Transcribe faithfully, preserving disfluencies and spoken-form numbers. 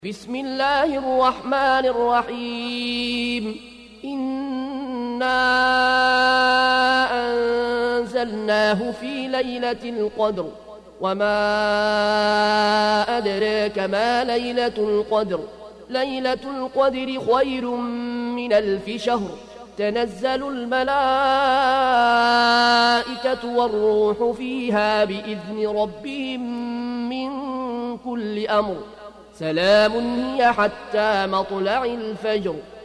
بسم الله الرحمن الرحيم إنا أنزلناه في ليلة القدر وما أدراك ما ليلة القدر ليلة القدر خير من ألف شهر تنزل الملائكة والروح فيها بإذن ربهم من كل أمر سلام هي حتى مطلع الفجر